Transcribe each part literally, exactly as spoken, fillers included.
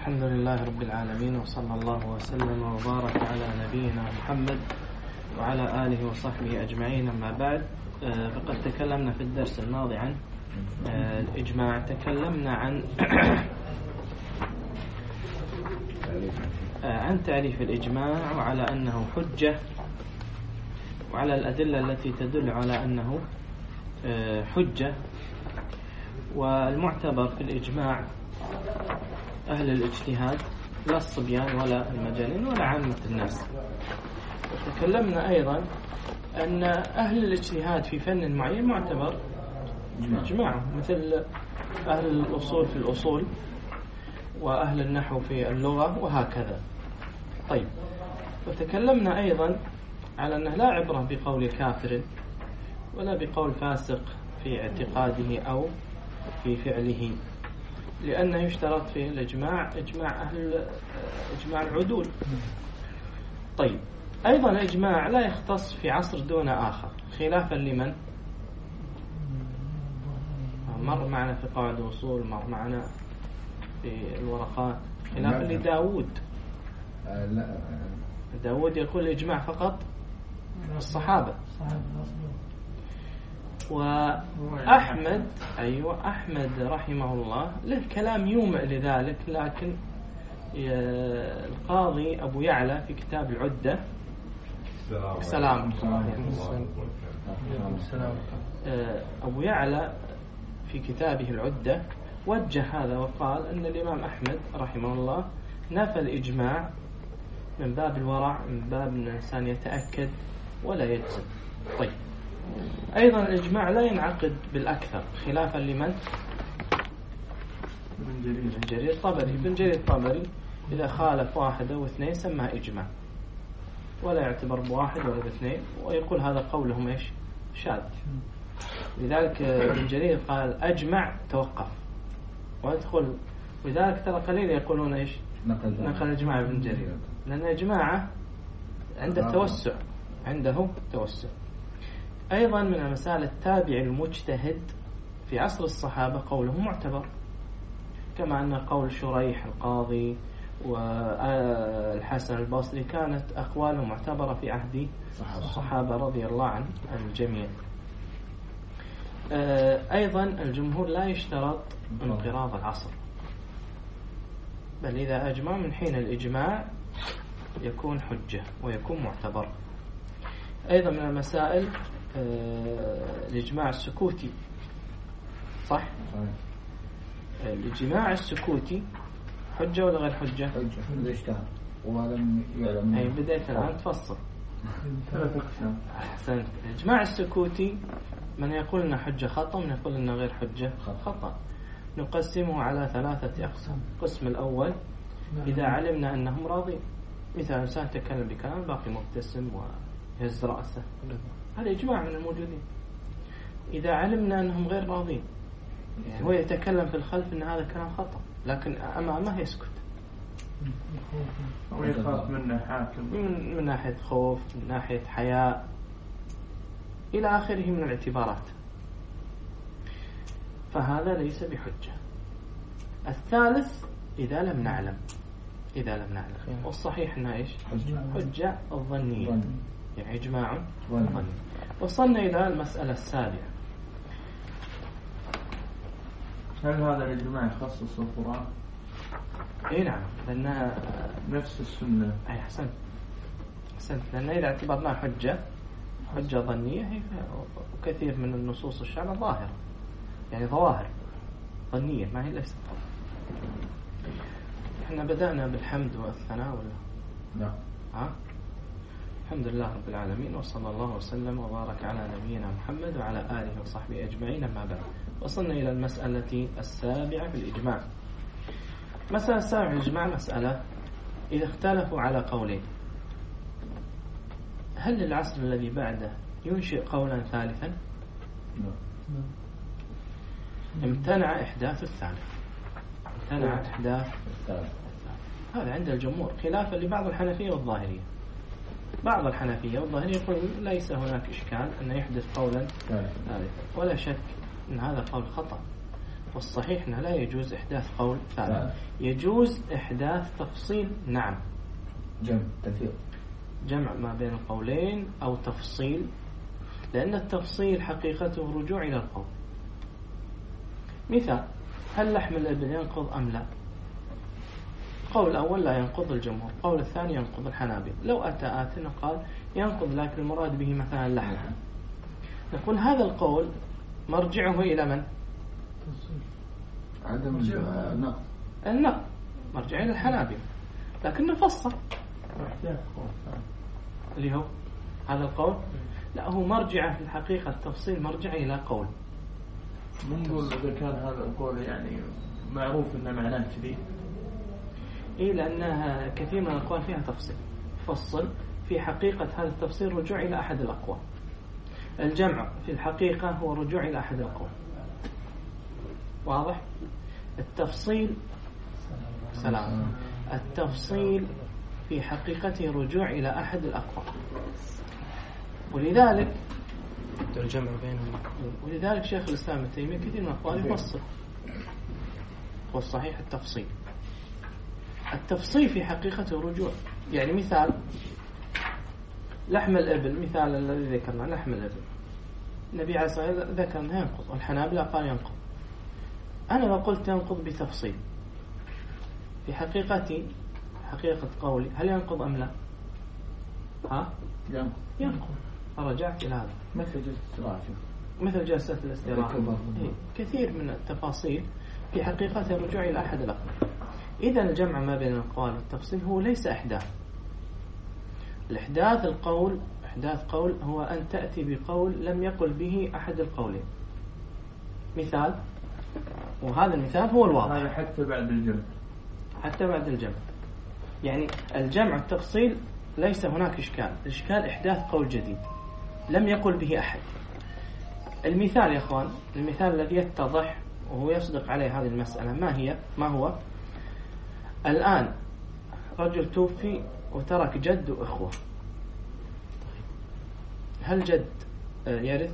الحمد لله رب العالمين، وصلى الله وسلم وبارك على نبينا محمد وعلى آله وصحبه أجمعين. أما بعد، فقد تكلمنا في الدرس الماضي عن الإجماع. تكلمنا عن عن تعريف الإجماع، وعلى أنه حجة، وعلى الأدلة التي تدل على أنه حجة. والمعتبر في الإجماع أهل الاجتهاد، لا الصبيان ولا المجانين ولا عامة الناس. وتكلمنا أيضا أن أهل الاجتهاد في فن معين معتبر إجماع، مثل أهل الأصول في الأصول، وأهل النحو في اللغة، وهكذا. طيب، وتكلمنا أيضا على أنه لا عبرة بقول كافر ولا بقول فاسق في اعتقاده أو في فعله، لأنه يشترط في الإجماع إجماع أهل إجماع العدول. طيب، أيضا الإجماع لا يختص في عصر دون آخر، خلافا لمن مر معنا في قواعد الأصول، مر معنا في الورقات، خلافا لداود. داود يقول الإجماع فقط الصحابة. وأحمد أيوة أحمد رحمه الله له كلام يومئ لذلك، لكن القاضي أبو يعلى في كتاب العدة سلام أبو يعلى في كتابه العدة وجه هذا وقال أن الإمام أحمد رحمه الله نفى الإجماع من باب الورع، من باب أن الإنسان يتأكد ولا يجزم. طيب، أيضا الإجماع لا ينعقد بالأكثر، خلافا لمن؟ ابن جرير الطبري. ابن جرير الطبري إذا خالف واحد أو اثنين سماه إجماع، ولا يعتبر بواحد ولا باثنين، ويقول هذا قولهم إيش؟ شاذ. لذلك ابن جرير قال أجمع توقف وادخل. ولذلك ترى قليل يقولون إيش؟ نقل إجماع ابن جرير، لأن إجماعه عنده توسع، عنده توسع. أيضا من المسائل التابع المجتهد في عصر الصحابة قوله معتبر، كما أن قول شريح القاضي والحسن البصري كانت أقوالهم معتبرة في عهد الصحابة رضي الله عن الجميع. أيضا الجمهور لا يشترط انقراض العصر، بل إذا أجمع من حين الإجماع يكون حجة ويكون معتبر. أيضا من المسائل الإجماع السكوتي، صح؟ الإجماع السكوتي حجة ولا غير حجة؟ حجة إذا اشتهر ولم يعلم. أي بدأت الآن تفصل. أحسنت. الإجماع السكوتي من يقول إنه حجة خطأ، من يقول إنه غير حجة خطأ. نقسمه على ثلاثة أقسام. القسم الأول إذا علمنا أنهم راضين، مثل إنسان تكلم بكلام باقي مبتسم ويهز رأسه، هذا إجماع من الموجودين. إذا علمنا أنهم غير راضين، يعني هو يتكلم في الخلف أن هذا كلام خطأ، لكن أمامه يسكت، أو يخاف منه حاكم، من, من ناحية خوف، من ناحية حياء، إلى آخره من الاعتبارات، فهذا ليس بحجة. الثالث إذا لم نعلم، إذا لم نعلم والصحيح أنها إيش؟ حجة الظنية، يعني إجماع ظني. وصلنا إلى المسألة السابعة. هل هذا الإجماع يخصص القرآن؟ إيه نعم، لأنها نفس السنة. أي حسنت حسنت لأن إذا اعتبرناها حجة حجة ظنية، هي كثير من النصوص الشرع ظاهرة، يعني ظواهر ظنية ما هي ليست. احنا بدأنا بالحمد والثناء ولا لا؟ ها؟ الحمد لله رب العالمين، وصلى الله وسلم وبارك على نبينا محمد وعلى آله وصحبه أجمعين. أما بعد، وصلنا إلى المسألة السابعة في الإجماع. مسألة السابعة في الإجماع مسألة إذا اختلفوا على قولين، هل العصر الذي بعده ينشئ قولا ثالثا؟ امتنع إحداث الثالث، امتنع إحداث الثالث. هذا عند الجمهور، خلافا لبعض الحنفية والظاهرية. بعض الحنفية والظاهرية يقول ليس هناك إشكال أن يحدث قولا ثالثا، ولا شك أن هذا قول خطأ، والصحيح أنه لا يجوز إحداث قول ثالث. يجوز إحداث تفصيل، نعم، جمع تفيق، جمع ما بين القولين أو تفصيل، لأن التفصيل حقيقته رجوع إلى القول. مثال: هل لحم الإبل ينقض أم لا؟ قول الأول لا ينقض الجمهور، قول الثاني ينقض الحنابلة. لو أتى آتنا قال ينقض لكن المراد به مثلا اللحم، نقول هذا القول مرجعه إلى من؟ عدم النقض، النقض مرجع إلى الحنابلة، لكن نفصل اللي هو هذا القول لا، هو مرجع في الحقيقة التفصيل مرجع إلى قول. من نقول إذا كان هذا القول يعني معروف إنه معناه كذي؟ إيه، لأنها كثير من الأقوال فيها تفصيل. فصل في حقيقة هذا التفصيل رجوع إلى أحد الأقوال. الجمع في الحقيقة هو رجوع إلى أحد الأقوال. واضح؟ التفصيل سلام التفصيل في حقيقته رجوع إلى أحد الأقوال، ولذلك الجمع بينهم. ولذلك شيخ الإسلام ابن تيمية كثير من الأقوال يفصل، والصحيح التفصيل. التفصيل في حقيقته رجوع. يعني مثال لحم الإبل، مثال الذي ذكرنا لحم الإبل، النبي عليه الصلاة والسلام ذكر أنه ينقض، والحنابلة قال ينقض. أنا لو قلت ينقض بتفصيل، في حقيقتي حقيقة قولي هل ينقض أم لا؟ ها؟ ينقض ينقض. فرجعت إلى هذا مثل جلسة الاستراحة، مثل جلسة الاستراحة. إيه، كثير من التفاصيل في حقيقة الرجوع إلى أحد الأقوال. إذا الجمع ما بين الأقوال والتفصيل هو ليس إحداث. الإحداث القول إحداث قول هو أن تأتي بقول لم يقل به أحد القولين. مثال، وهذا المثال هو الواضح، هذا حتى بعد الجمع، حتى بعد الجمع. يعني الجمع التفصيل ليس هناك إشكال، الإشكال إحداث قول جديد لم يقل به أحد. المثال يا أخوان، المثال الذي يتضح وهو يصدق عليه هذه المسألة ما هي؟ ما هو؟ الآن رجل توفي وترك جد وإخوة، هل جد يرث؟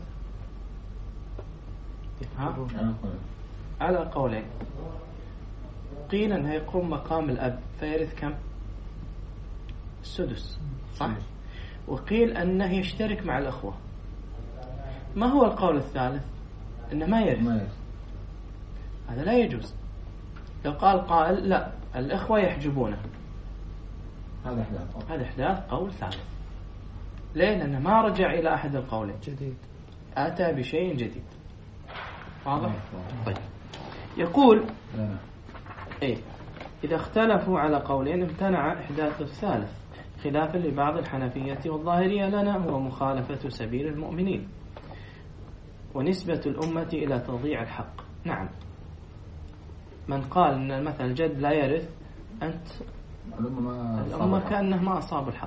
ها؟ على قولين. قيل أنه يقوم مقام الأب فيرث كم؟ السدس، صح؟ وقيل أنه يشترك مع الأخوة. ما هو القول الثالث؟ أنه ما يرث. هذا لا يجوز. لو قال قائل لا الأخوة يحجبونه، هذا إحداث هذا إحداث قول ثالث. ليه؟ لأنه ما رجع إلى أحد القولين، جديد، أتى بشيء جديد. واضح؟ طيب، يقول إيه إذا اختلفوا على قولين امتنع إحداث الثالث، خلافا لبعض الحنفية والظاهرية لنا هو مخالفة سبيل المؤمنين ونسبة الأمة إلى تضييع الحق. نعم، من قال أن مثلا الجد لا يرث، أنت الأمة كأنه ما أصاب الحق.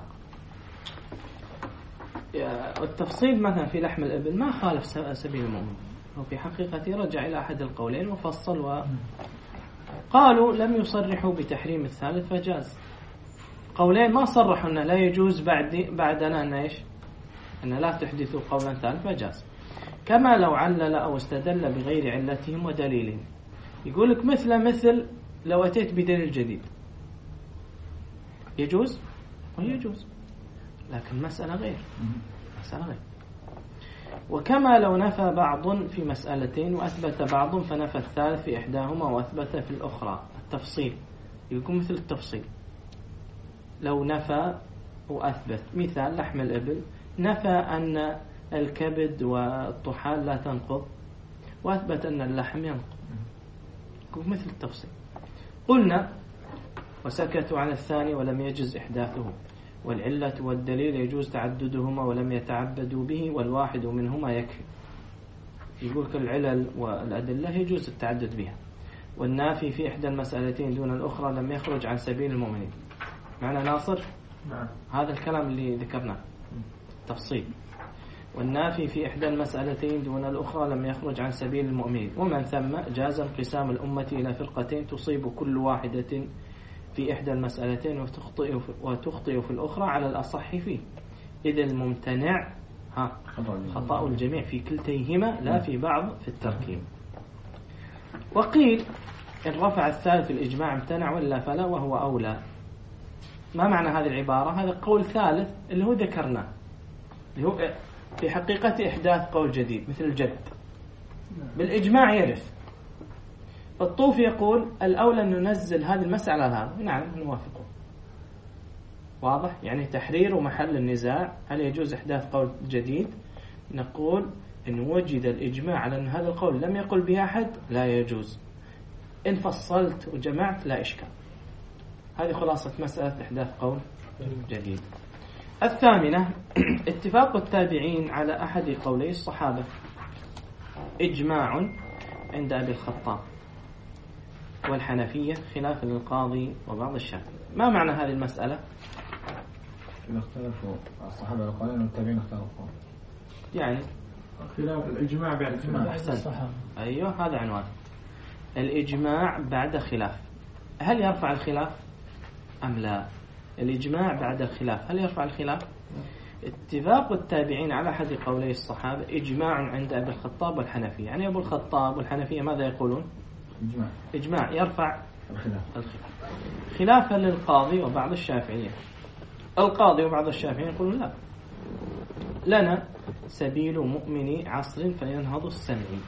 التفصيل مثلا في لحم الإبل ما خالف سبيل المؤمن، وفي حقيقة رجع إلى أحد القولين وفصل. وقالوا لم يصرحوا بتحريم الثالث فجاز. قولين ما صرحوا أنه لا يجوز بعد بعدنا أن إيش؟ أن لا تحدثوا قولا ثالث فجاز. كما لو علل أو استدل بغير علتهم ودليلهم. يقول لك مثل مثل لو أتيت بدليل جديد يجوز ويجوز، لكن مسألة غير مسألة غير. وكما لو نفى بعض في مسألتين وأثبت بعض فنفى الثالث في إحداهما وأثبت في الأخرى. التفصيل يكون مثل التفصيل، لو نفى وأثبت. مثال لحم الإبل، نفى أن الكبد والطحال لا تنقض وأثبت أن اللحم ينقض، يكون مثل التفصيل. قلنا وسكتوا عن الثاني ولم يجز إحداثه، والعلة والدليل يجوز تعددهما ولم يتعبدوا به، والواحد منهما يكفي. يقول العلل والأدلة يجوز التعدد بها. والنافي في إحدى المسألتين دون الأخرى لم يخرج عن سبيل المؤمنين. معنى ناصر؟ نعم. هذا الكلام اللي ذكرناه تفصيل. والنافي في إحدى المسألتين دون الأخرى لم يخرج عن سبيل المؤمنين. ومن ثم جاز انقسام الأمة إلى فرقتين تصيب كل واحدة في إحدى المسألتين وتخطئ وتخطئ في الأخرى على الأصح فيه، إذ الممتنع ها خطأ الجميع في كلتيهما لا في بعض في التركيب. وقيل إن رفع الثالث الإجماع امتنع ولا فلا وهو أولى. ما معنى هذه العبارة؟ هذا قول ثالث اللي هو ذكرناه، اللي هو في حقيقة إحداث قول جديد مثل الجد بالإجماع يرث. الطوفي يقول الأولى أن ننزل هذه المسألة على هذا. نعم نوافقه، واضح؟ يعني تحرير محل النزاع هل يجوز إحداث قول جديد. نقول إن وجد الإجماع على أن هذا القول لم يقل به أحد لا يجوز. إن فصلت وجمعت لا إشكال. هذه خلاصة مسألة إحداث قول جديد. الثامنة اتفاق التابعين على أحد قولي الصحابة إجماع عند أبي الخطاب والحنفية خلاف للقاضي وبعض الشافعية. ما معنى هذه المسألة؟ اختلفوا الصحابة القولين والتابعين اختلفوا، يعني خلاف الإجماع بعد خلاف الصحابة. أيوه هذا عنوان الإجماع بعد خلاف. هل يرفع الخلاف أم لا؟ الإجماع بعد الخلاف هل يرفع الخلاف؟ اتفاق التابعين على أحد قولي الصحابة إجماع عند أبي الخطاب والحنفية. يعني أبو الخطاب والحنفية ماذا يقولون؟ إجماع, إجماع يرفع الخلاف. الخلاف خلافا للقاضي وبعض الشافعية. القاضي وبعض الشافعية يقولون لا، لنا سبيل مؤمن عصر فينهض السمعي،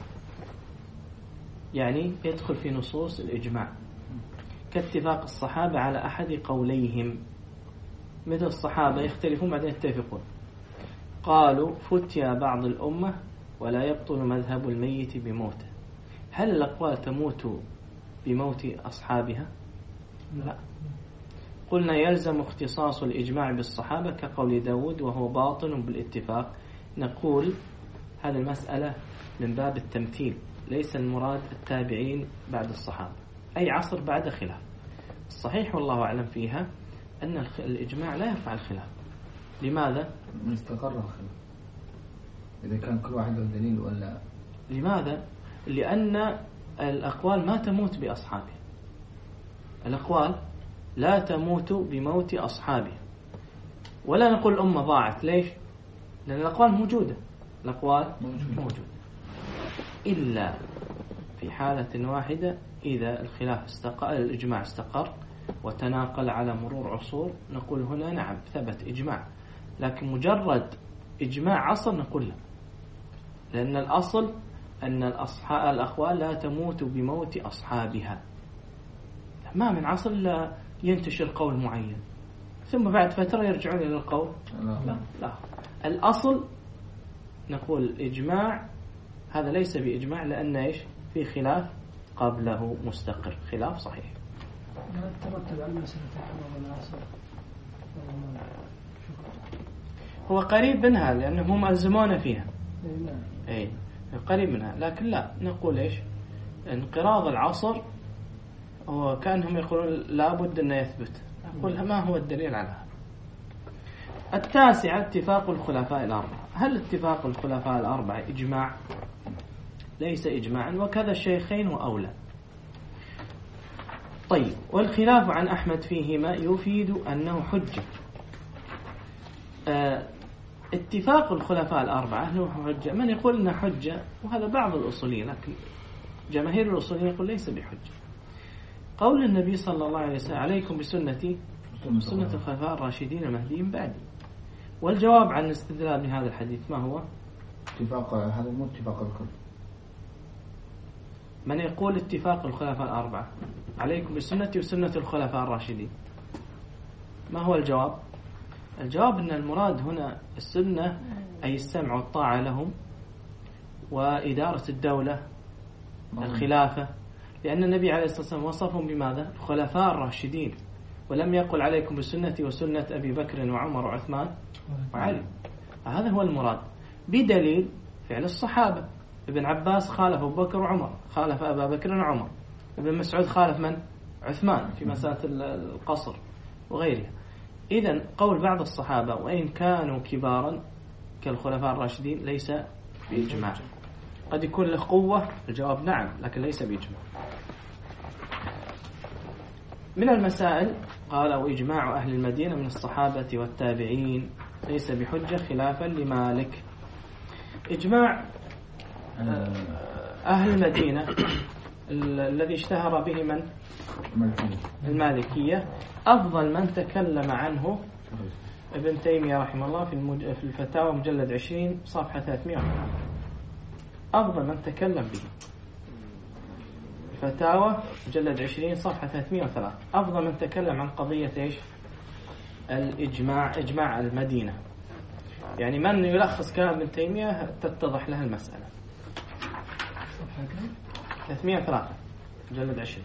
يعني يدخل في نصوص الإجماع كاتفاق الصحابة على أحد قوليهم. مثل الصحابة يختلفون بعدين يتفقون. قالوا فتيا بعض الأمة ولا يبطل مذهب الميت بموته. هل الأقوال تموت بموت أصحابها؟ لا. قلنا يلزم اختصاص الإجماع بالصحابة كقول داود وهو باطن بالاتفاق. نقول هذه المسألة من باب التمثيل، ليس المراد التابعين بعد الصحابة، أي عصر بعد خلاف. الصحيح والله أعلم فيها أن الإجماع لا يرفع الخلاف. لماذا؟ من استقر الخلاف إذا كان كل واحد له دليل ولا. لماذا؟ لأن الأقوال ما تموت بأصحابه. الأقوال لا تموت بموت أصحابه. ولا نقول الأمة ضاعت. ليش؟ لأن الأقوال موجودة. الأقوال موجودة إلا في حالة واحدة، إذا الخلاف استقر، الإجماع استقر وتناقل على مرور عصور، نقول هنا نعم ثبت إجماع. لكن مجرد إجماع عصر نقول لا، لأن الأصل أن الأصحاب الأقوال لا تموت بموت أصحابها. ما من عصر لا ينتشر قول معين ثم بعد فترة يرجعون إلى القول. لا, لا. الأصل نقول إجماع هذا ليس بإجماع، لأن إيش في خلاف قبله مستقر، خلاف صحيح. ترتب على مسألة حرام العصر هو قريب منها لأنهم ألزمونا فيها. أي أي قريب منها، لكن لا نقول إيش انقراض العصر هو كأنهم يقولون لابد أن يثبت. نقول ما هو الدليل على هذا؟ التاسعة اتفاق الخلفاء الأربعة. هل اتفاق الخلفاء الأربعة إجماع؟ ليس إجماعا، وكذا الشيخين وأولى. طيب، والخلاف عن أحمد فيهما يفيد أنه حجة. اه اتفاق الخلفاء الأربعة هل هو حجة؟ من يقول أنه حجة، وهذا بعض الأصوليين، لكن جماهير الأصوليين يقول ليس بحجة. قول النبي صلى الله عليه وسلم عليكم بسنتي سنة الخلفاء الراشدين المهديين بعدي. والجواب عن الاستدلال بهذا الحديث ما هو؟ اتفاق هذا مو اتفاق الكل. من يقول اتفاق الخلفاء الأربعة عليكم بسنتي وسنة الخلفاء الراشدين، ما هو الجواب؟ الجواب أن المراد هنا السنة أي السمع والطاعة لهم وإدارة الدولة الخلافة، لأن النبي عليه الصلاة والسلام وصفهم بماذا؟ الخلفاء الراشدين، ولم يقل عليكم بسنتي وسنة أبي بكر وعمر وعثمان وعلي. هذا هو المراد، بدليل فعل الصحابة. ابن عباس خالف أبو بكر وعمر، خالف أبا بكر وعمر. ابن مسعود خالف من؟ عثمان في مسألة القصر وغيرها. إذن قول بعض الصحابة وإن كانوا كبارا كالخلفاء الراشدين ليس بإجماع. قد يكون له قوة، الجواب نعم، لكن ليس بإجماع. من المسائل قال وإجماع أهل المدينة من الصحابة والتابعين ليس بحجة خلافا لمالك. إجماع أهل المدينة الذي اشتهر به من المالكية. أفضل من تكلم عنه ابن تيمية رحمه الله في, المج... في الفتاوى مجلد عشرين صفحة ثلاثمائة. أفضل من تكلم به فتاوى مجلد عشرين صفحة ثلاثمائة وثلاثة. أفضل من تكلم عن قضية إيش؟ الإجماع، إجماع المدينة. يعني من يلخص كلام ابن تيمية تتضح له المسألة. ثلاثمائة وثلاثة مجلد عشرين.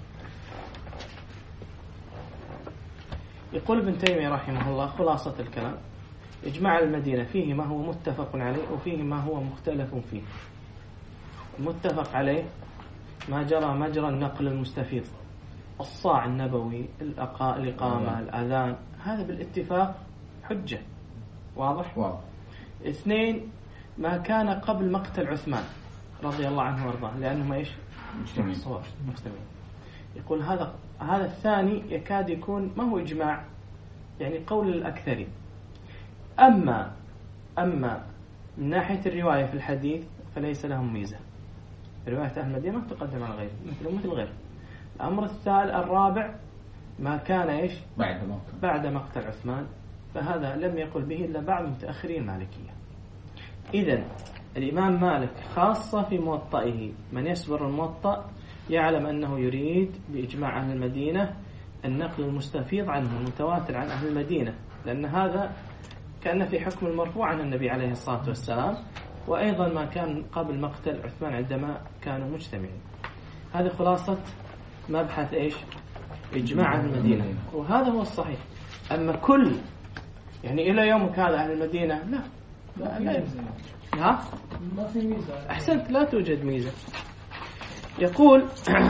يقول ابن تيمية رحمه الله خلاصة الكلام: إجماع المدينة فيه ما هو متفق عليه وفيه ما هو مختلف فيه. المتفق عليه ما جرى مجرى النقل المستفيض، الصاع النبوي، الإقامة، الأذان، هذا بالاتفاق حجة. واضح؟ واضح. اثنين، ما كان قبل مقتل عثمان رضي الله عنه وارضاه، لأنهم ايش؟ مجتمعين. مجتمعين. يقول هذا هذا الثاني يكاد يكون ما هو إجماع، يعني قول الأكثرين. أما أما من ناحية الرواية في الحديث فليس لهم ميزة. رواية أهل المدينة تقدم على غيره مثل مثل غيره. الأمر الثالث الرابع ما كان إيش؟ بعد مقتل بعد مقتل عثمان، فهذا لم يقل به إلا بعض متأخرين المالكية. إذن الإمام مالك خاصة في موطئه، من يسبر الموطأ يعلم أنه يريد بإجماع أهل المدينة النقل المستفيض عنه المتواتر عن أهل المدينة، لأن هذا كان في حكم المرفوع عن النبي عليه الصلاة والسلام، وأيضا ما كان قبل مقتل عثمان عندما كانوا مجتمعين. هذه خلاصة مبحث إيش؟ إجماع أهل المدينة، وهذا هو الصحيح. أما كل يعني إلى يومك هذا أهل المدينة لا لا, لا ها؟ ما في ميزة. أحسنت، لا توجد ميزة. يقول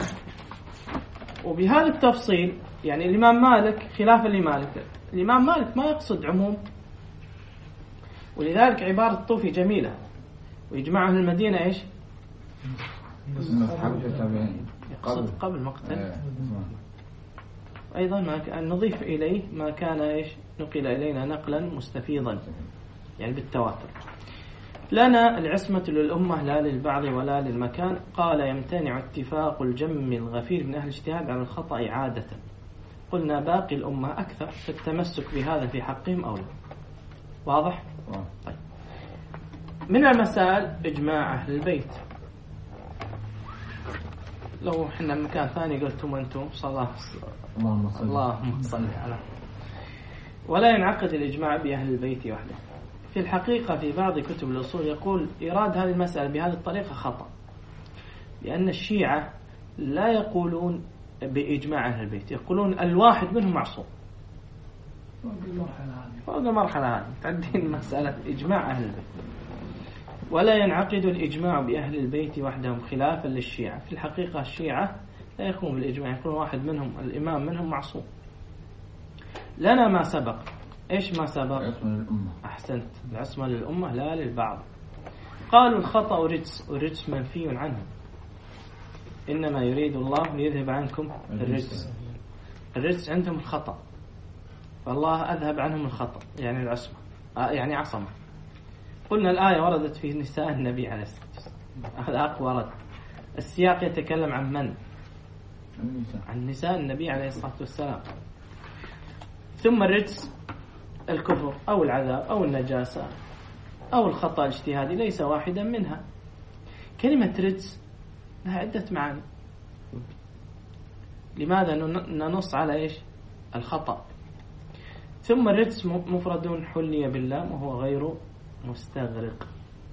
وبهذا التفصيل يعني الإمام مالك خلاف لمالك. الإمام مالك ما يقصد عموم، ولذلك عبارة الطوفي جميلة: ويجمع أهل المدينة إيش؟ يقصد قبل مقتل. أيضا ما نضيف إليه ما كان إيش؟ نقل إلينا نقلا مستفيضا يعني بالتواتر. لنا العصمة للأمة لا للبعض ولا للمكان. قال: يمتنع اتفاق الجم الغفير من أهل الاجتهاد على الخطأ عادة. قلنا باقي الأمة أكثر، فالتمسك بهذا في حقهم أولى. واضح؟ طيب. من المسائل إجماع أهل البيت. لو حنا مكان ثاني قلتم أنتم صلاة اللهم صل اللهم صل على. ولا ينعقد الإجماع بأهل البيت وحده. في الحقيقة في بعض كتب الأصول يقول إيراد هذه المسألة بهذه الطريقة خطأ، لأن الشيعة لا يقولون بإجماع أهل البيت، يقولون الواحد منهم معصوم. فوق المرحلة هذه فوق المرحلة هذه تعدين مسألة إجماع أهل البيت. ولا ينعقد الإجماع بأهل البيت وحدهم خلافا للشيعة. في الحقيقة الشيعة لا يقوم بالإجماع، يكون واحد منهم الإمام منهم معصوم. لنا ما سبق. إيش ما سبق؟ العصمة للأمة. أحسنت، العصمة للأمة لا للبعض. قالوا الخطأ رجس، والرجس منفي عنه. إنما يريد الله ليذهب عنكم الرجس. الرجس عندهم الخطأ، فالله أذهب عنهم الخطأ يعني العصمة، يعني عصمة. قلنا الآية وردت في نساء النبي عليه الصلاة والسلام، هذا أقوى رد. السياق يتكلم عن من؟ عن نساء النبي عليه الصلاة والسلام. ثم الرجس الكفر أو العذاب أو النجاسة أو الخطأ الاجتهادي ليس واحدا منها. كلمة رجس لها عدة معاني. لماذا ننص على إيش؟ الخطأ. ثم الرجس مفرد حلي بالله وهو غير مستغرق،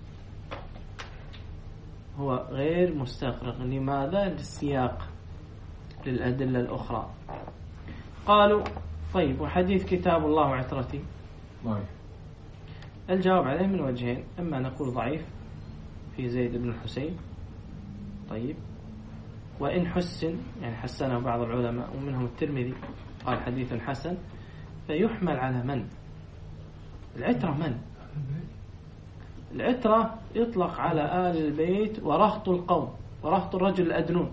هو غير مستغرق. لماذا؟ للسياق، للأدلة الأخرى. قالوا طيب وحديث كتاب الله وعترتي ضعيف. الجواب عليه من وجهين: إما نقول ضعيف في زيد بن الحسين، طيب، وإن حسن يعني حسنه بعض العلماء ومنهم الترمذي قال حديث حسن، فيحمل على من؟ العترة. من؟ العترة يطلق على آل البيت ورهط القوم ورهط الرجل الأدنون.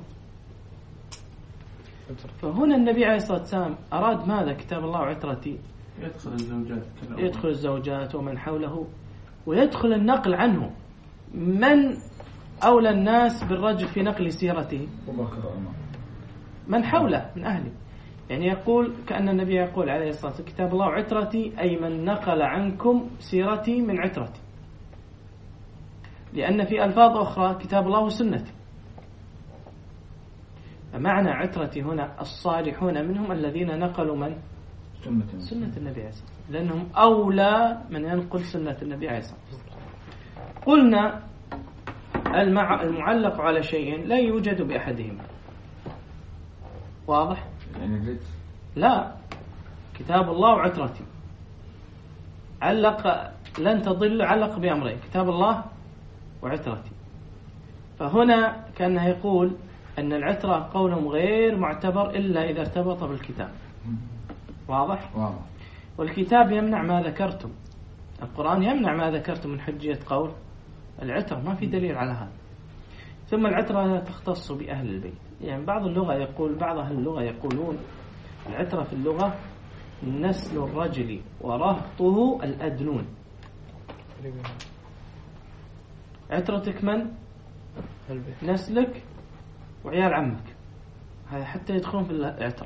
فهنا النبي عليه الصلاة والسلام أراد ماذا؟ كتاب الله وعترتي يدخل الزوجات يدخل الزوجات ومن حوله، ويدخل النقل عنه من أولى الناس بالرجل في نقل سيرته أبو بكر وعمر من حوله من أهله. يعني يقول كأن النبي يقول عليه الصلاة والسلام كتاب الله وعترتي، أي من نقل عنكم سيرتي من عترتي، لأن في ألفاظ أخرى كتاب الله وسنتي. فمعنى عترتي هنا الصالحون منهم الذين نقلوا من سنة, سنة النبي عليه الصلاة والسلام، لأنهم أولى من ينقل سنة النبي عليه الصلاة والسلام. قلنا المعلق على شيء لا يوجد بأحدهما، واضح؟ يعني لا، كتاب الله وعترتي علق لن تضل، علق بأمرين كتاب الله وعترتي. فهنا كأنه يقول أن العترة قولهم غير معتبر إلا إذا ارتبط بالكتاب. واضح؟ واضح. والكتاب يمنع ما ذكرتم، القرآن يمنع ما ذكرتم من حجية قول العترة، ما في دليل على هذا. ثم العترة لا تختص بأهل البيت، يعني بعض اللغة يقول بعض أهل اللغة يقولون العترة في اللغة نسل الرجل ورهطه الأدنون. عترتك من؟ نسلك وعيال عمك، هذا حتى يدخلون في العترة.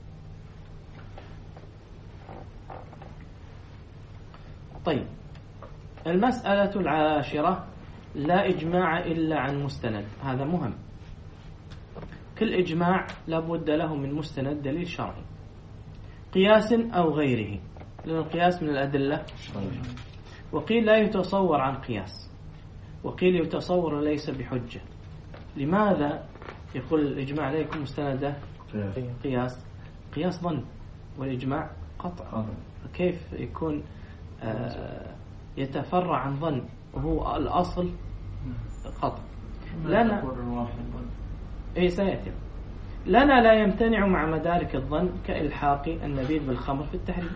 طيب، المسألة العاشرة لا إجماع إلا عن مستند. هذا مهم، كل إجماع لابد له من مستند دليل شرعي، قياس أو غيره، لأن القياس من الأدلة. وقيل لا يتصور عن قياس، وقيل يتصور ليس بحجة. لماذا يقول الإجماع لا يكون مستندا؟ قياس قياس ظن، والإجماع قطع. كيف يكون آه يتفرع عن ظن وهو الأصل قطع؟ لنا أي سيأتي لنا لا يمتنع مع مدارك الظن كإلحاق النبيذ بالخمر في التحريم.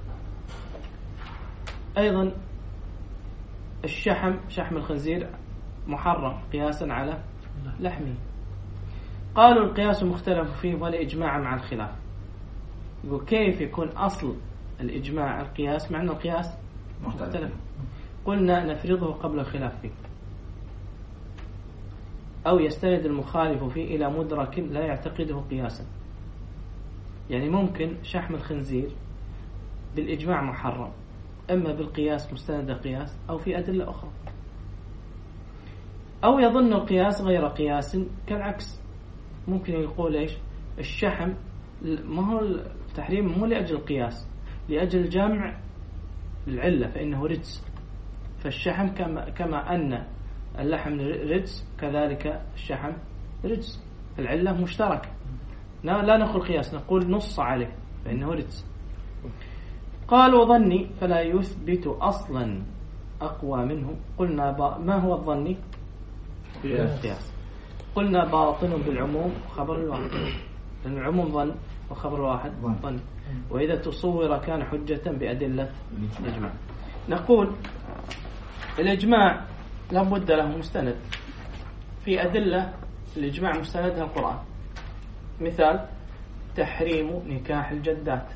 أيضا الشحم، شحم الخنزير محرم قياسا على لحمه. قالوا القياس مختلف فيه ولا إجماع مع الخلاف. يقول كيف يكون أصل الإجماع القياس مع أن القياس مختلف؟ قلنا نفرضه قبل الخلاف فيه، أو يستند المخالف فيه إلى مدرك لا يعتقده قياسا. يعني ممكن شحم الخنزير بالإجماع محرم، إما بالقياس مستند قياس أو في أدلة أخرى، أو يظن القياس غير قياس كالعكس. ممكن يقول إيش الشحم ما هو التحريم مو لأجل القياس، لأجل جمع العلة فإنه رجس. فالشحم كما, كما أن اللحم رجس كذلك الشحم رجس، العلة مشتركة. لا نقول قياس، نقول نص عليه فإنه رجس. قالوا ظني فلا يثبت أصلا أقوى منه. قلنا ما هو الظني؟ قياس. قلنا باطن بالعموم خبر الواحد، لأن العموم ظن وخبر الواحد ظن، وإذا تصور كان حجة بأدلة الإجماع. نقول الإجماع لابد له مستند، في أدلة الإجماع مستندها القرآن. مثال تحريم نكاح الجدات،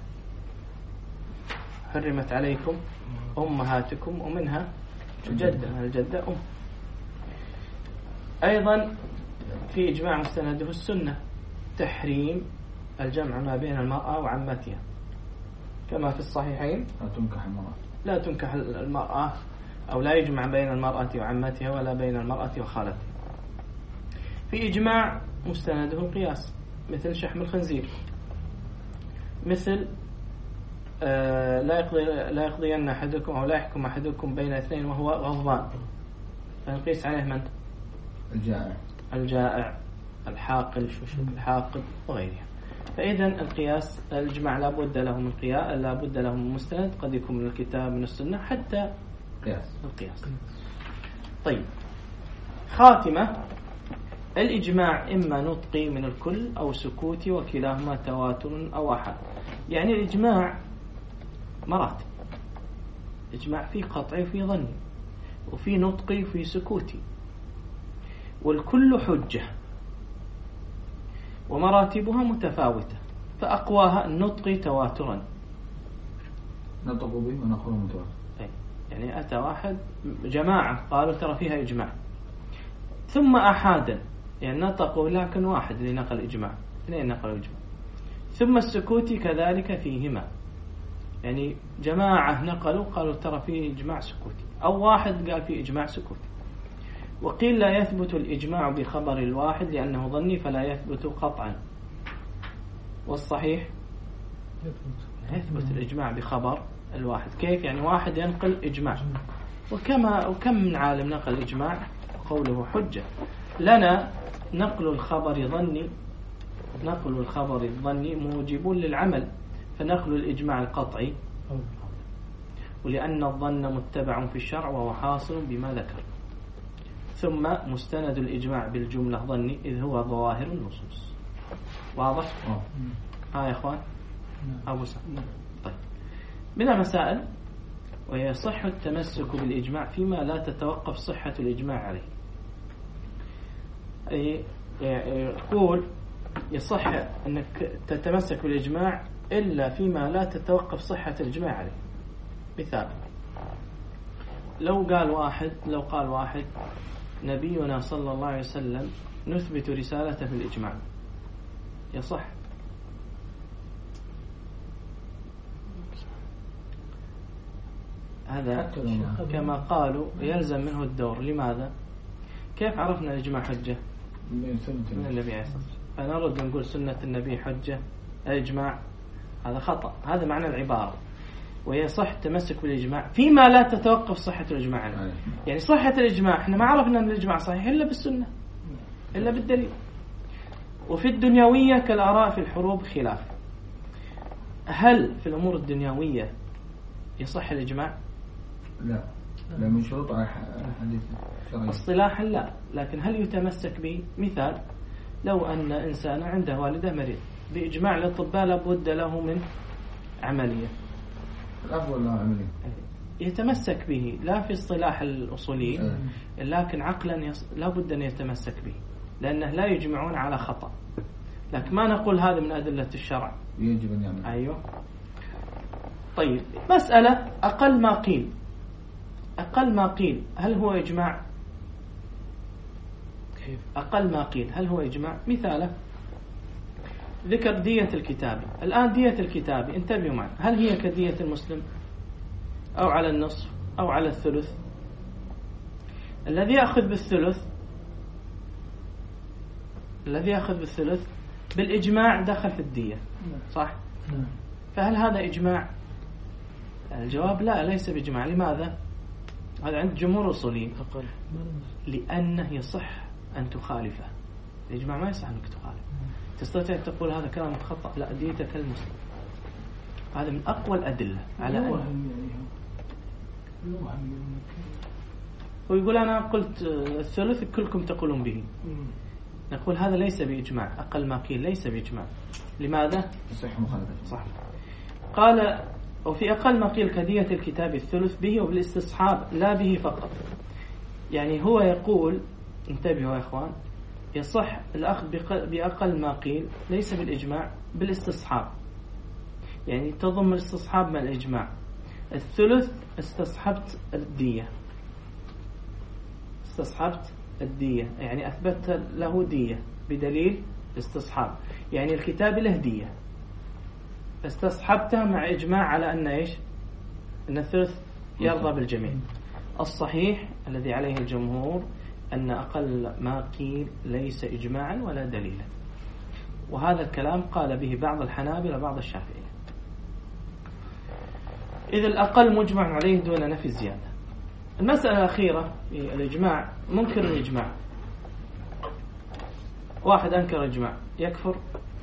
حرمت عليكم أمهاتكم، ومنها الجدة، الجدة أم. أيضا في إجماع مستنده السنة، تحريم الجمع ما بين المرأة وعمتها، كما في الصحيحين لا تنكح المرأة لا تنكح المرأة أو لا يجمع بين المرأة وعمتها ولا بين المرأة وخالتها. في إجماع مستنده القياس، مثل شحم الخنزير، مثل آه لا يقضي لا يقضين أحدكم أو لا يحكم أحدكم بين اثنين وهو غضبان، فنقيس عليه من؟ الجائع الجائع، الحاقل، شو شو الحاقد وغيرها. فإذا القياس الإجماع لا بد له من قياس، لا بد له من مستند، قد يكون من الكتاب من السنة حتى قياس القياس. طيب، خاتمة الإجماع إما نطقي من الكل أو سكوتي، وكلاهما تواتر أو أحد. يعني الإجماع مراتب، إجماع في قطعي وفي ظني وفي نطقي وفي سكوتي، والكل حجة ومراتبها متفاوتة، فأقواها النطقي تواترا، نطق به ونقول متواتر. يعني أتى واحد جماعة قالوا ترى فيها إجماع، ثم أحادا يعني نطقوا لكن واحد اللي نقل إجماع، اثنين نقلوا إجماع. ثم السكوت كذلك فيهما، يعني جماعة نقلوا قالوا ترى فيه إجماع سكوتي، أو واحد قال فيه إجماع سكوتي. وقيل لا يثبت الإجماع بخبر الواحد لأنه ظني فلا يثبت قطعا، والصحيح يثبت الإجماع بخبر الواحد. كيف يعني؟ واحد ينقل إجماع، وكما وكم من عالم نقل إجماع قوله حجة. لنا نقل الخبر ظني نقل الخبر الظني موجب للعمل، فنقل الإجماع القطعي، ولأن الظن متبع في الشرع وهو حاصل بما ذكر. ثم مستند الإجماع بالجملة ظني إذ هو ظواهر النصوص. واضح؟ ها يا إخوان أبو سعد. طيب، من المسائل وهي صحة التمسك بالإجماع فيما لا تتوقف صحة الإجماع عليه. أي يقول يصح أنك تتمسك بالإجماع إلا فيما لا تتوقف صحة الإجماع عليه. مثال، لو قال واحد لو قال واحد نبينا صلى الله عليه وسلم نثبت رسالته بالإجماع، يصح؟ هذا كما قالوا يلزم منه الدور. لماذا؟ كيف عرفنا الإجماع حجة؟ من النبي عليه الصلاة والسلام. فنرد نقول سنة النبي حجة، الإجماع هذا خطأ. هذا معنى العبارة، وهي صح التمسك بالإجماع فيما لا تتوقف صحة الإجماع عنه. يعني صحة الإجماع احنا ما عرفنا أن الإجماع صحيح إلا بالسنة، إلا بالدليل. وفي الدنيوية كالآراء في الحروب خلاف. هل في الأمور الدنيوية يصح الإجماع؟ لا، لا من شروط الحديث الشرعي. اصطلاحا لا، لكن هل يتمسك به؟ مثال، لو أن إنسان عنده والده مريض، بإجماع الأطباء لابد له من عملية، الأفضل له عملية، يتمسك به لا في اصطلاح الأصوليين، لكن عقلا يص... لابد أن يتمسك به، لأنه لا يجمعون على خطأ. لكن ما نقول هذا من أدلة الشرع، يجب أن يعمل. أيوه. طيب، مسألة أقل ما قيل أقل ما قيل هل هو إجماع؟ كيف أقل ما قيل هل هو إجماع؟ مثاله ذكر دية الكتاب. الآن دية الكتاب انتبهوا معي، هل هي كدية المسلم أو على النصف أو على الثلث؟ الذي يأخذ بالثلث الذي يأخذ بالثلث بالإجماع دخل في الدية، صح؟ فهل هذا إجماع؟ الجواب لا، ليس بإجماع. لماذا؟ هذا عند جمهور أصوليين، لأنه يصح أن تخالفه. الإجماع ما يصح أنك تخالف. تستطيع تقول هذا كلام خطأ، لا، ديتك المسلم. هذا من أقوى الأدلة على أن ويقول أنا قلت الثلث كلكم تقولون به. نقول هذا ليس بإجماع، أقل ما قيل ليس بإجماع. لماذا؟ صح مخالفة. صح. قال وفي أقل ما قيل كدية الكتاب الثلث به وبالاستصحاب لا به فقط. يعني هو يقول، انتبهوا يا إخوان، يصح الأخذ بأقل ما قيل ليس بالإجماع، بالاستصحاب. يعني تضم الاستصحاب مع الإجماع. الثلث استصحبت الدية استصحبت الدية يعني أثبت له دية بدليل استصحاب. يعني الكتاب له دية، استصحبتها مع إجماع على أن إيش؟ أن الثلث يرضى بالجميع. الصحيح الذي عليه الجمهور أن أقل ما قيل ليس إجماعا ولا دليلا، وهذا الكلام قال به بعض الحنابلة وبعض الشافعية. إذا الأقل مجمع عليه دون نفي الزيادة. المسألة الأخيرة في الإجماع، منكر الإجماع. واحد أنكر إجماع يكفر؟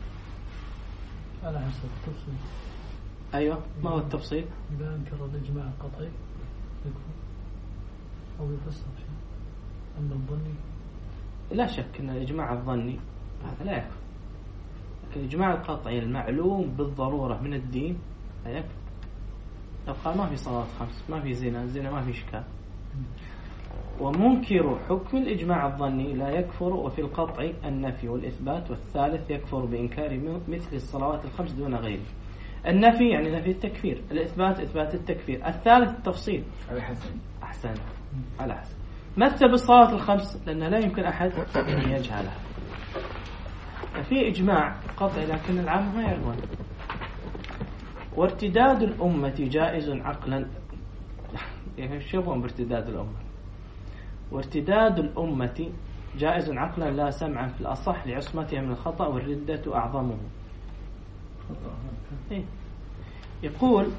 على حسب التفصيل. أيوة، ما هو التفصيل؟ إذا أنكر الإجماع القطعي يكفر أو يفسر شيء. أما الظني لا شك أن الإجماع الظني هذا لا يكفر، لكن الإجماع القطعي المعلوم بالضرورة من الدين لا يكفر. لو قال ما في صلاة خمس، ما في زنا، زنا ما في إشكال. ومنكر حكم الإجماع الظني لا يكفر، وفي القطع النفي والإثبات، والثالث يكفر بإنكار مثل الصلوات الخمس دون غيره. النفي يعني نفي التكفير، الإثبات إثبات التكفير، الثالث التفصيل على حسب. أحسن على حسب. مثل بالصلاة الخمس لأنه لا يمكن أحد أن يجهلها. ففي إجماع قطعي لكن العامة ما يعرفون. وارتداد الأمة جائز عقلا، يعني شوفون بارتداد الأمة. وارتداد الأمة جائز عقلا لا سمعا في الأصح لعصمتها من الخطأ والردة أعظمه. إيه؟ يقول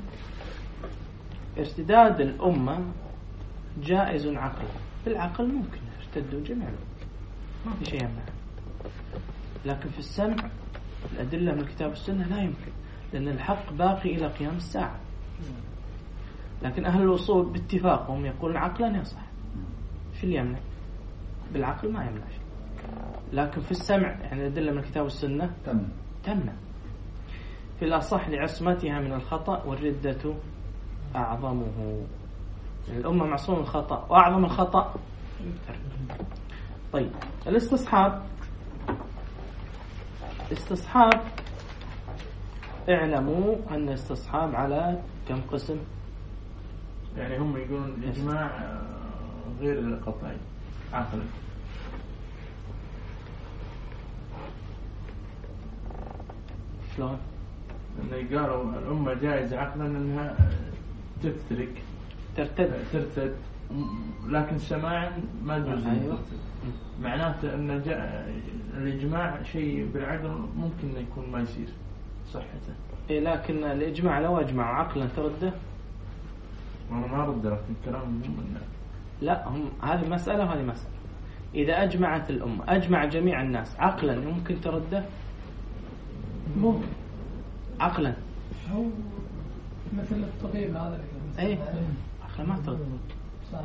ارتداد الأمة جائز عقلا، بالعقل ممكن يرتدوا جميعا ما في شيء يمنع، لكن في السمع الأدلة من الكتاب والسنة لا يمكن، لأن الحق باقي إلى قيام الساعة. لكن أهل الوصول باتفاقهم يقولون عقلا يصح. شو اللي يمنع؟ بالعقل ما يمنع شيء، لكن في السمع يعني الأدلة من الكتاب والسنة تمنع. تمنع. في الأصح لعصمتها من الخطأ والردة أعظمه. يعني الأمة معصومة من الخطأ، وأعظم الخطأ. طيب الاستصحاب، استصحاب اعلموا أن الاستصحاب على كم قسم؟ يعني هم يقولون الإجماع غير القطعي عقلا. شلون؟ إنه قالوا الأمة جائز عقلا أنها تفترك ترتد ترتد، لكن سماعا ما تجوز. أيوة. معناته أن الإجماع شيء بالعقل ممكن يكون ما يصير صحته. إيه لكن الإجماع لو أجمع عقلا ترده. أنا ما رد، لكن الكلام مهم. لا هم هذه مسألة وهذه مسألة. إذا أجمعت الأمة، أجمع جميع الناس عقلا يمكن ترده؟ ممكن عقلا. هو مثل الطبيب هذا. أي عقلا ما ترد. صحيح.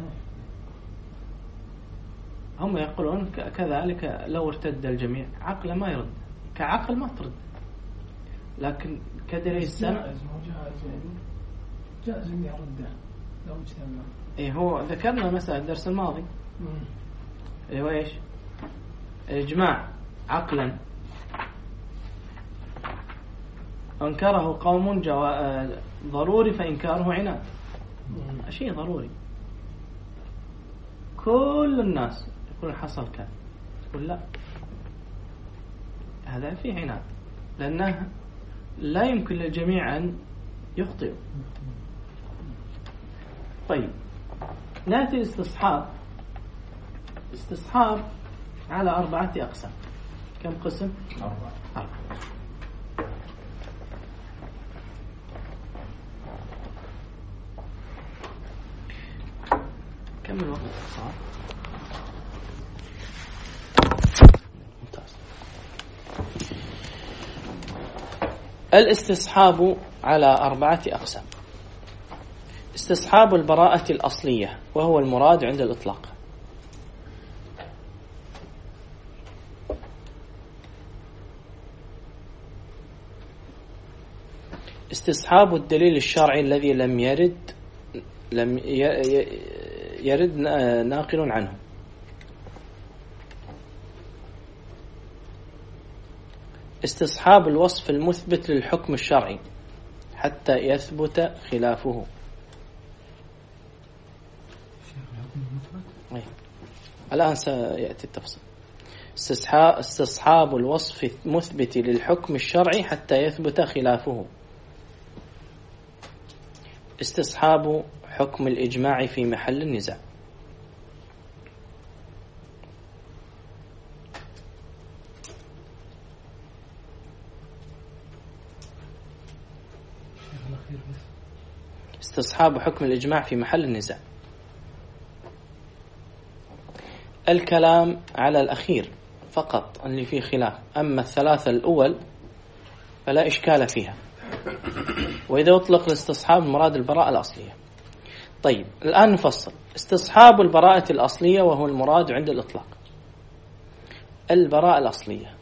هم يقولون كذلك لو ارتد الجميع عقلا ما يرد، كعقل ما ترد، لكن كدري السمع جائز. هو جائز يعني جائز إني أرده لو اجتمع. إيه هو ذكرنا مسألة الدرس الماضي اللي هو إيش؟ الإجماع عقلا أنكره قوم جوا... ضروري فإنكاره عناد. شيء ضروري كل الناس يقول حصل كان، يقول لا هذا فيه عناد، لأنه لا يمكن للجميع أن يخطئوا. طيب نأتي استصحاب. استصحاب على أربعة أقسام. كم قسم؟ أربعة. أربعة. كم الوقت صار؟ ممتاز. الاستصحاب على أربعة أقسام. استصحاب البراءة الأصلية وهو المراد عند الإطلاق. استصحاب الدليل الشرعي الذي لم يرد لم يرد ناقل عنه. استصحاب الوصف المثبت للحكم الشرعي حتى يثبت خلافه. الآن سيأتي التفصيل. استصحاب الوصف المثبت للحكم الشرعي حتى يثبت خلافه. استصحاب حكم الإجماع في محل النزاع. استصحاب حكم الإجماع في محل النزاع. الكلام على الأخير فقط اللي فيه خلاف، أما الثلاثة الأول فلا إشكال فيها. وإذا أطلق الاستصحاب مراد البراءة الأصلية. طيب الآن نفصل. استصحاب البراءة الأصلية وهو المراد عند الإطلاق. البراءة الأصلية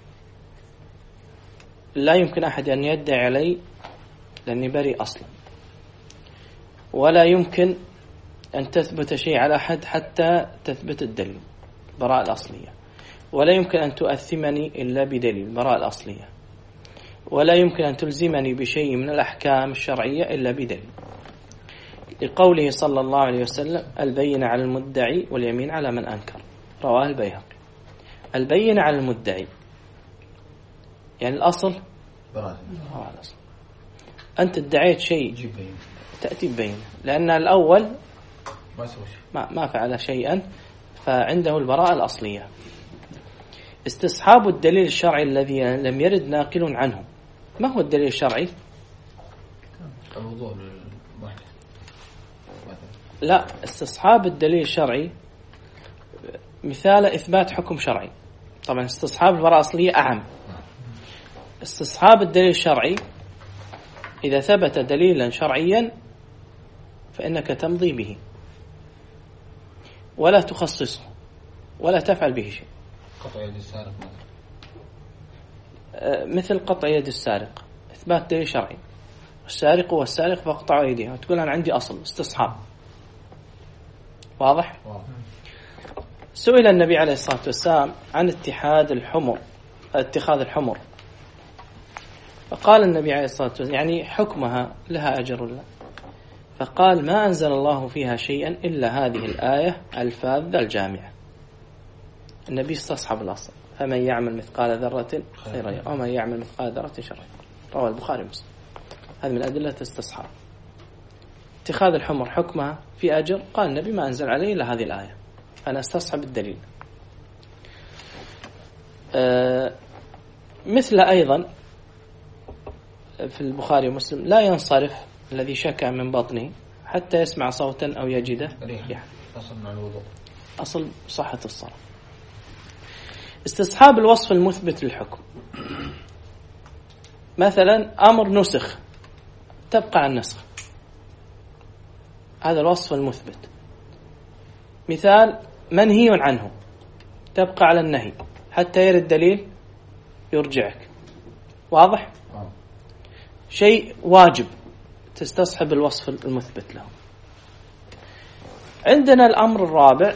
لا يمكن أحد أن يدعي علي لأني بريء أصلا، ولا يمكن أن تثبت شيء على أحد حتى تثبت الدليل، براءة الأصلية. ولا يمكن أن تؤثمني إلا بدليل، براءة الأصلية. ولا يمكن أن تلزمني بشيء من الأحكام الشرعية إلا بدليل. لقوله صلى الله عليه وسلم البينة على المدعي واليمين على من أنكر، رواه البيهقي. البينة على المدعي يعني الأصل براءة. الأصل أنت ادعيت شيء تأتي ببينة، لأن الأول ما ما فعل شيئا فعنده البراءة الأصلية. استصحاب الدليل الشرعي الذي لم يرد ناقل عنه. ما هو الدليل الشرعي؟ الوضوء للواحد. لا، استصحاب الدليل الشرعي مثال إثبات حكم شرعي. طبعا استصحاب البراءة الأصلية أعم. استصحاب الدليل الشرعي إذا ثبت دليلا شرعيا فإنك تمضي به ولا تخصصه ولا تفعل به شيء. قطع يد السارق مثلا. مثل قطع يد السارق، إثبات دليل شرعي، السارق والسارق فاقطعوا أيديهم، تقول أنا عندي أصل استصحاب. واضح؟ واضح. سئل النبي عليه الصلاة والسلام عن اتحاد الحمر، اتخاذ الحمر، فقال النبي عليه الصلاة والسلام يعني حكمها لها أجر ولا؟ فقال ما أنزل الله فيها شيئا إلا هذه الآية الفاذة الجامعة. النبي استصحب الأصل، فمن يعمل مثقال ذرة خيرا يره ومن يعمل مثقال ذرة شرا، رواه البخاري ومسلم. هذه من أدلة استصحاب. اتخاذ الحمر حكمها في أجر، قال النبي ما أنزل عليه إلا هذه الآية، أنا استصحب الدليل. أه مثل أيضا في البخاري ومسلم لا ينصرف الذي شكى من بطنه حتى يسمع صوتا أو يجده ريحا. أصل مع الوضوء، أصل صحة الصلاة. استصحاب الوصف المثبت للحكم، مثلا أمر نسخ تبقى عن نسخ، هذا الوصف المثبت. مثال منهي عنه تبقى على النهي حتى يرد دليل يرجعك. واضح؟ شيء واجب تستصحب الوصف المثبت له. عندنا الأمر الرابع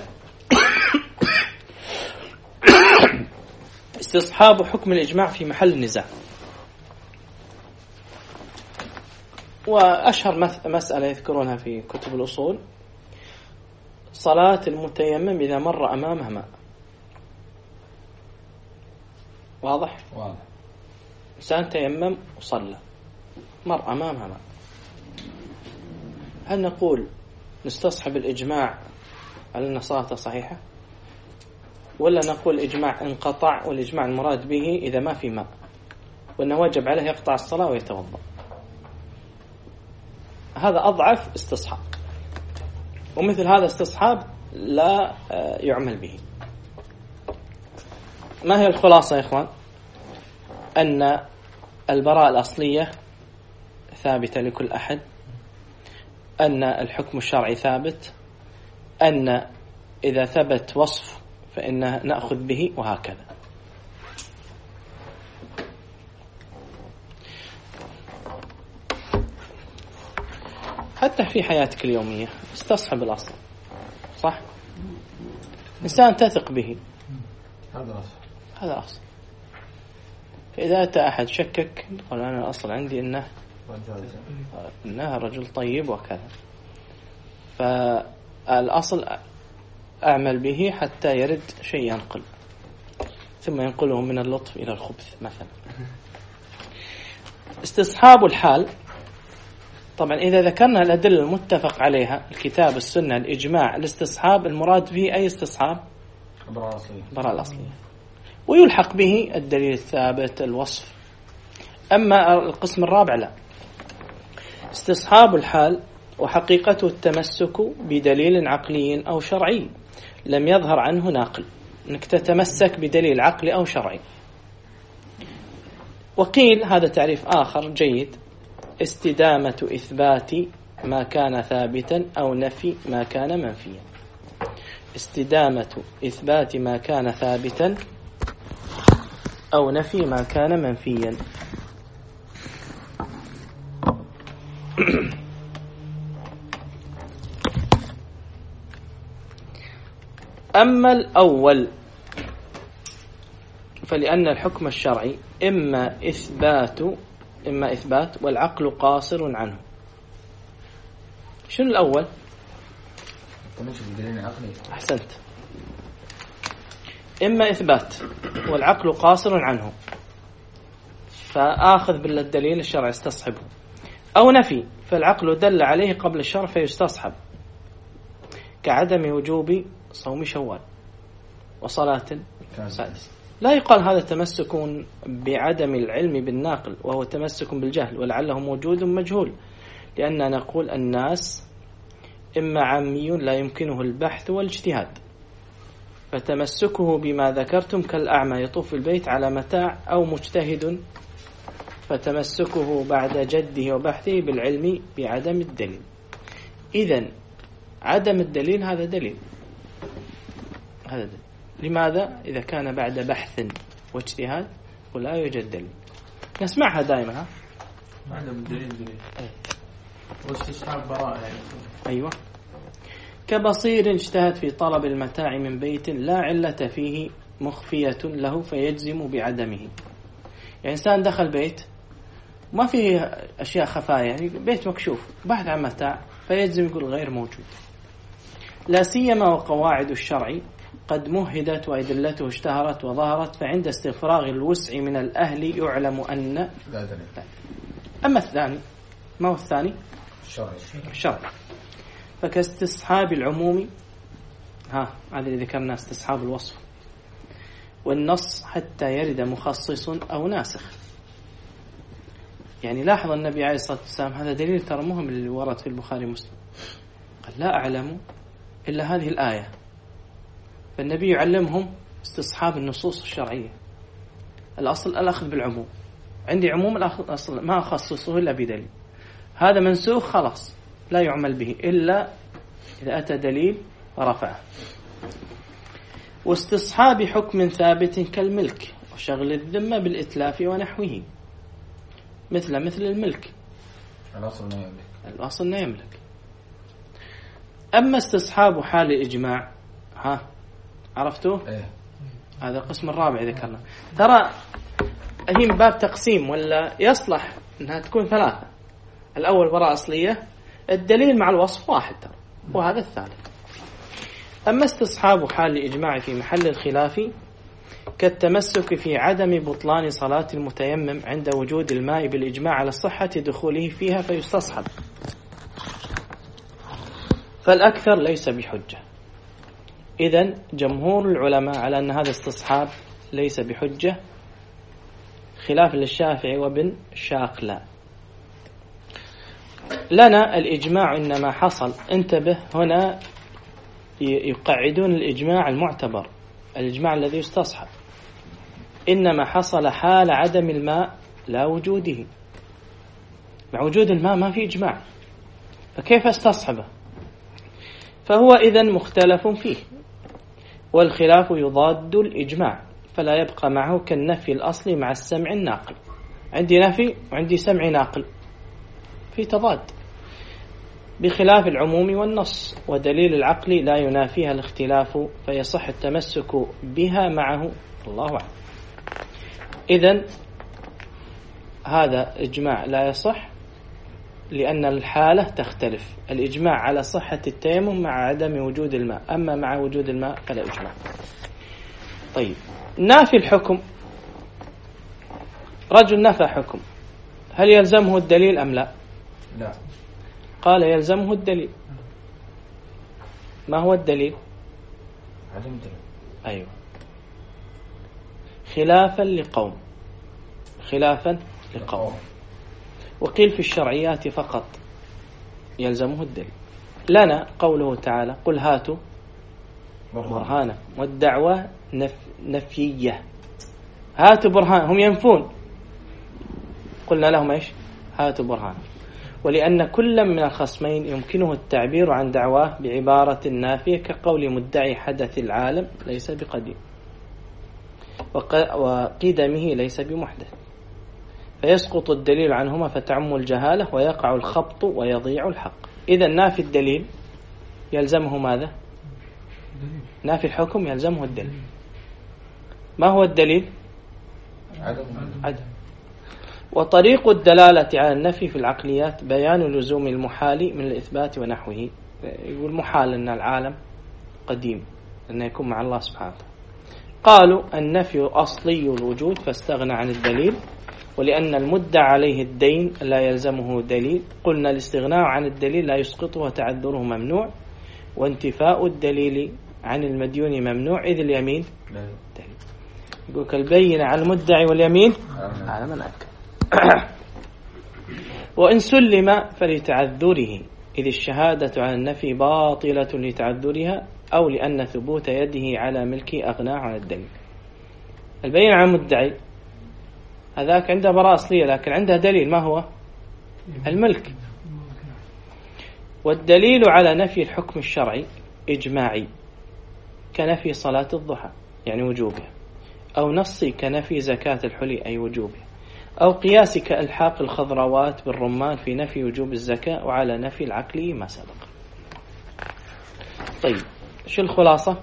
استصحاب حكم الإجماع في محل النزاع. وأشهر مسألة يذكرونها في كتب الأصول صلاة المتيمم إذا مر أمامه ماء. واضح؟ واضح. إنسان تيمم وصلى مر أمامها ماء، هل نقول نستصحب الإجماع على أن صلاته صحيحة، ولا نقول الإجماع انقطع والإجماع المراد به إذا ما في ماء وأنه وجب عليه يقطع الصلاة ويتوضأ؟ هذا أضعف استصحاب، ومثل هذا استصحاب لا يعمل به. ما هي الخلاصة يا إخوان؟ أن البراءة الأصلية ثابتة لكل أحد، أن الحكم الشرعي ثابت، أن إذا ثبت وصف فإنه نأخذ به، وهكذا. حتى في حياتك اليومية استصحب الأصل، صح؟ إنسان تثق به، هذا أصل، هذا أصل. فإذا أتى أحد شكك قال أنا الأصل عندي إنه إنه رجل طيب وكذا، فالأصل أعمل به حتى يرد شيء ينقل، ثم ينقله من اللطف إلى الخبث مثلا. استصحاب الحال، طبعا إذا ذكرنا الأدلة المتفق عليها الكتاب السنة الإجماع الاستصحاب، المراد به أي استصحاب؟ براءة الأصلية، ويلحق به الدليل الثابت الوصف. أما القسم الرابع لا، استصحاب الحال وحقيقته التمسك بدليل عقلي أو شرعي لم يظهر عنه ناقل، أنك تتمسك بدليل عقلي أو شرعي. وقيل هذا تعريف آخر جيد، استدامة إثبات ما كان ثابتا أو نفي ما كان منفيا. استدامة إثبات ما كان ثابتا أو نفي ما كان منفيا. أما الأول فلأن الحكم الشرعي إما إثبات إما إثبات والعقل قاصر عنه. شنو الأول؟ التمسك بالدليل العقلي. أحسنت. إما إثبات والعقل قاصر عنه فآخذ بالدليل الشرع استصحبه، أو نفي فالعقل دل عليه قبل الشرع فيستصحب، كعدم وجوب صوم شوال وصلاة سادس. لا يقال هذا تمسك بعدم العلم بالناقل وهو تمسك بالجهل ولعله موجود مجهول، لأننا نقول الناس إما عامي لا يمكنه البحث والاجتهاد، فتمسكه بما ذكرتم كالأعمى يطوف البيت على متاع، أو مجتهد فتمسكه بعد جده وبحثه بالعلم بعدم الدليل. إذن عدم الدليل هذا دليل، هذا دليل. لماذا؟ إذا كان بعد بحث واجتهاد ولا يوجد دليل. نسمعها دائما. ها عدم الدليل دليل واستصحاب براءة يعني. أيوة. كبصير اجتهد في طلب المتاع من بيت لا علة فيه مخفية له فيجزم بعدمه. يعني إنسان دخل بيت ما فيه أشياء خفايا، يعني بيت مكشوف، بحث عن متاع فيجزم يقول غير موجود. لا سيما وقواعد الشرع قد مهدت وأدلته اشتهرت وظهرت، فعند استفراغ الوسع من الأهل يعلم أن لا دليل. أما الثاني، ما هو الثاني؟ الشرع. الشرع. فكاستصحاب العموم، ها هذا اللي ذكرنا استصحاب الوصف والنص حتى يرد مخصص أو ناسخ. يعني لاحظ النبي عليه الصلاة والسلام، هذا دليل ترى مهم اللي ورد في البخاري ومسلم، قال لا أعلم إلا هذه الآية، فالنبي يعلمهم استصحاب النصوص الشرعية. الأصل الأخذ بالعموم، عندي عموم الأصل ما أخصصه إلا بدليل، هذا منسوخ خلاص لا يعمل به إلا إذا أتى دليل ورفعه. واستصحاب حكم ثابت كالملك وشغل الذمة بالإتلاف ونحوه، مثل مثل الملك، الأصل لا يملك، الأصل لا يملك. أما استصحاب حال الإجماع، ها عرفتوه؟ إيه؟ هذا القسم الرابع ذكرنا. ترى هي من باب تقسيم ولا يصلح أنها تكون ثلاثة. الأول براءة أصلية، الدليل مع الوصف واحد ترى، وهذا الثالث. أما استصحاب حال الإجماع في محل الخلاف كالتمسك في عدم بطلان صلاة المتيمم عند وجود الماء بالإجماع على صحة دخوله فيها فيستصحب، فالأكثر ليس بحجة. إذن جمهور العلماء على أن هذا استصحاب ليس بحجة، خلاف للشافعي وابن شاقلة. لنا الإجماع إنما حصل، انتبه هنا يقعدون الإجماع المعتبر، الإجماع الذي يستصحب إنما حصل حال عدم الماء لا وجوده. مع وجود الماء ما في إجماع، فكيف استصحبه؟ فهو إذن مختلف فيه، والخلاف يضاد الإجماع، فلا يبقى معه كالنفي الأصلي مع السمع الناقل. عندي نفي وعندي سمع ناقل، في تضاد، بخلاف العموم والنص، ودليل العقل لا ينافيها الاختلاف، فيصح التمسك بها معه، الله أعلم. إذن هذا إجماع لا يصح لأن الحالة تختلف، الإجماع على صحة التيمم مع عدم وجود الماء، أما مع وجود الماء فلا إجماع. طيب، نافي الحكم، رجل نفى حكم، هل يلزمه الدليل أم لا؟ لا. قال يلزمه الدليل. ما هو الدليل؟ عدم الدليل. أيوة، خلافا لقوم، خلافا لقوم. وقيل في الشرعيات فقط يلزمه الدليل. لنا قوله تعالى قل هاتوا برهانا، والدعوة نف... نفية، هاتوا برهان، هم ينفون، قلنا لهم ايش؟ هاتوا برهان. ولأن كل من الخصمين يمكنه التعبير عن دعواه بعبارة نافية، كقول مدعي حدث العالم ليس بقديم وق... وقدمه ليس بمحدث، فيسقط الدليل عنهما فتعم الجهالة ويقع الخبط ويضيع الحق. إذا نافي الدليل يلزمه ماذا؟ نافي الحكم يلزمه الدليل. ما هو الدليل؟ عدم. عدم. وطريق الدلالة على النفي في العقليات بيان لزوم المحال من الإثبات ونحوه. يقول محال أن العالم قديم أنه يكون مع الله سبحانه. قالوا النفي أصلي الوجود فاستغنى عن الدليل، ولأن المدعى عليه الدين لا يلزمه دليل. قلنا الاستغناء عن الدليل لا يسقطه وتعذره ممنوع، وانتفاء الدليل عن المديون ممنوع إذ اليمين دليل. يقول كالبينة على المدعي واليمين على من أنكر. وإن سلم فلتعذره، إذ الشهادة على النفي باطلة لتعذرها، أو لأن ثبوت يده على ملكه أغناه عن الدليل. البينة على المدعي هذاك عنده براءة أصلية، لكن عنده دليل، ما هو؟ الملك. والدليل على نفي الحكم الشرعي إجماعي كنفي صلاة الضحى يعني وجوبها، أو نصي كنفي زكاة الحلي أي وجوبها، أو قياسي كإلحاق الخضروات بالرمان في نفي وجوب الزكاة، وعلى نفي العقلي ما سبق. طيب شو الخلاصة؟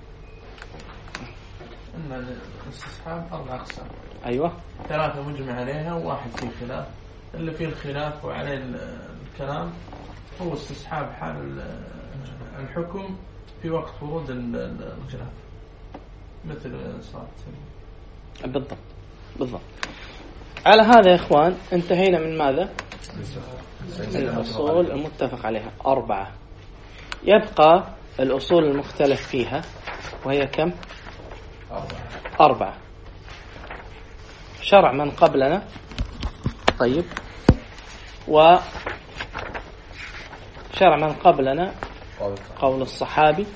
أن الاستصحاب أربع أقسام. أيوة، ثلاثة مجمع عليها وواحد فيه خلاف. اللي فيه الخلاف وعليه الكلام هو استصحاب حال الحكم في وقت ورود الخلاف، مثل صلاة. بالضبط بالضبط. على هذا يا إخوان انتهينا من ماذا؟ الأصول المتفق عليها أربعة. يبقى الأصول المختلف فيها، وهي كم؟ أربعة. شرع من قبلنا، طيب، وشرع من قبلنا قول الصحابي،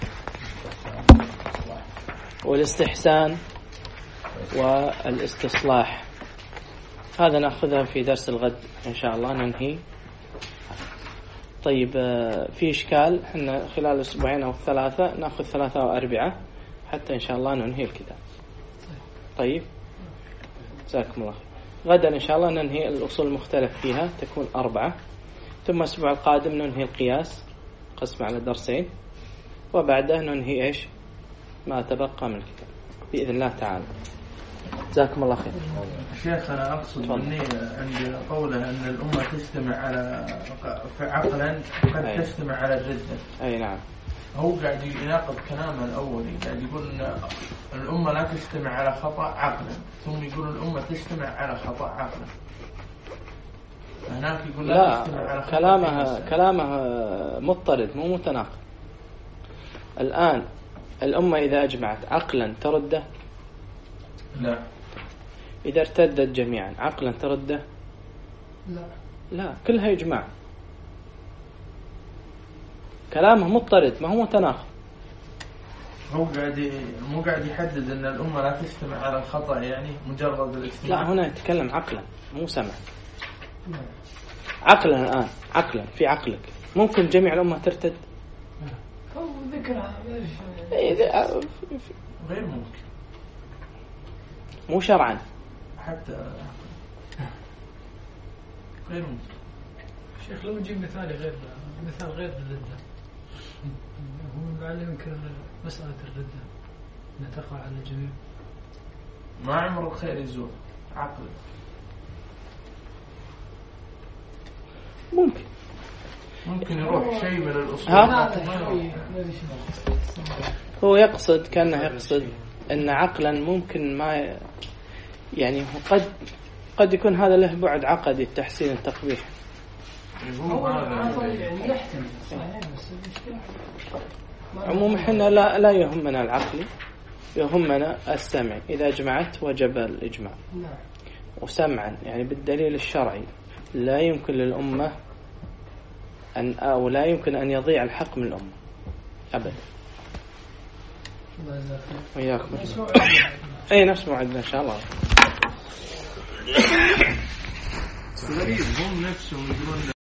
والاستحسان والاستصلاح. هذا نأخذها في درس الغد إن شاء الله ننهي. طيب في إشكال، إحنا خلال أسبوعين أو ثلاثة نأخذ ثلاثة أو أربعة حتى إن شاء الله ننهي الكتاب. طيب جزاكم الله خير. غدا إن شاء الله ننهي الأصول المختلف فيها، تكون أربعة. ثم الأسبوع القادم ننهي القياس قسم على درسين، وبعده ننهي إيش ما تبقى من الكتاب بإذن الله تعالى. جزاكم الله خير. شيخ أنا أقصد مني عند قوله أن الأمة تجتمع على عقلا قد أي. تجتمع على الردة. أي نعم. هو قاعد يناقض كلامه الأولي، قاعد يقول أن الأمة لا تجتمع على خطأ عقلا، ثم يقول الأمة تجتمع على خطأ عقلا. هناك يقول لا, لا تجتمع على خطأ. كلامها كلامها مضطرد مو متناقض. الآن الأمة إذا أجمعت عقلا ترده؟ لا. إذا ارتدت جميعا عقلا ترده؟ لا. لا، كلها إجماع. كلامه مضطرد ما هو متناقض. هو قاعد مو قاعد يحدد أن الأمة لا تجتمع على الخطأ، يعني مجرد الاجتماع. لا، هنا يتكلم عقلا مو سمع. عقلا الآن، عقلا في عقلك ممكن جميع الأمة ترتد؟ هو ذكرها غير ممكن، مو شرعا حتى غير ممكن. شيخ لو نجيب مثال غير مثال غير الردة، هو قال يمكن مسألة الردة أن تقع على الجميع. ما عمر الخير يزول عقل. ممكن ممكن يروح شيء من الأصول. هو يقصد كأنه يقصد أن عقلا ممكن ما يعني قد قد يكون هذا له بعد عقدي التحسين التقبيح. هو يعني يحتمل. عموما احنا لا لا يهمنا العقل، يهمنا السمع. إذا جمعت وجب الإجماع، وسمعا يعني بالدليل الشرعي لا يمكن للأمة أن أو لا يمكن أن يضيع الحق من الأمة أبدا. وياكم أي نفس موعدنا إن شاء الله. غريب هم نفسهم يقولون